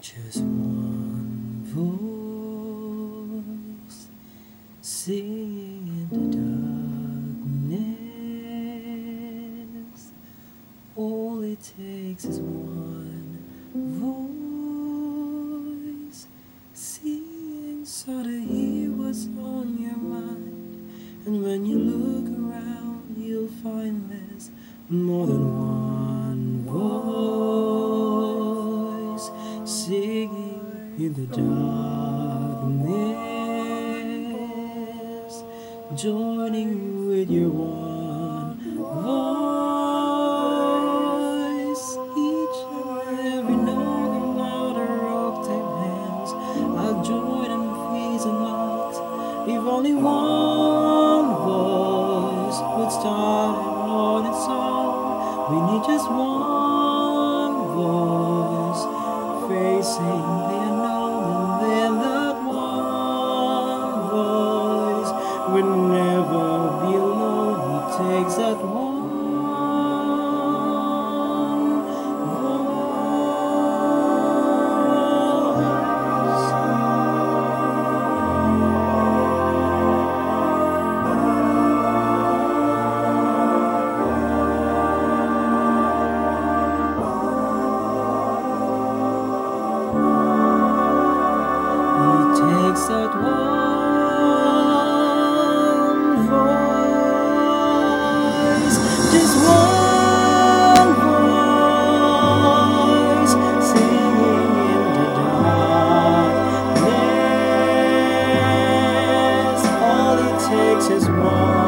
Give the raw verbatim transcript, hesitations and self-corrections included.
Just one voice singing in the darkness. All it takes is one voice singing so to hear what's on your mind. And when you look around, you'll find there's more than one voice singing in the darkness, joining with your one voice. Each and every note and louder octave hands are joined and fees and locked. If only one voice would start and on its own, we need just one voice facing the unknown, and then that one voice will never be alone. He takes that one that one voice, just one voice singing in the darkness. All it takes is one